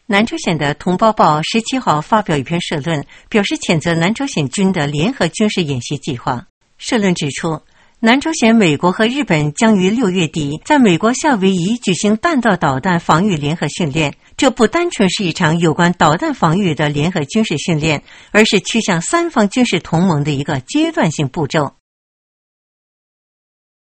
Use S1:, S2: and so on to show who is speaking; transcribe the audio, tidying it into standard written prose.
S1: 南朝鲜的《同胞报》17号发表一篇社论，表示谴责南朝鲜军的联合军事演习计划。社论指出，南朝鲜、美国和日本将于6月底在美国夏威夷举行弹道导弹防御联合训练，这不单纯是一场有关导弹防御的联合军事训练，而是趋向三方军事同盟的一个阶段性步骤。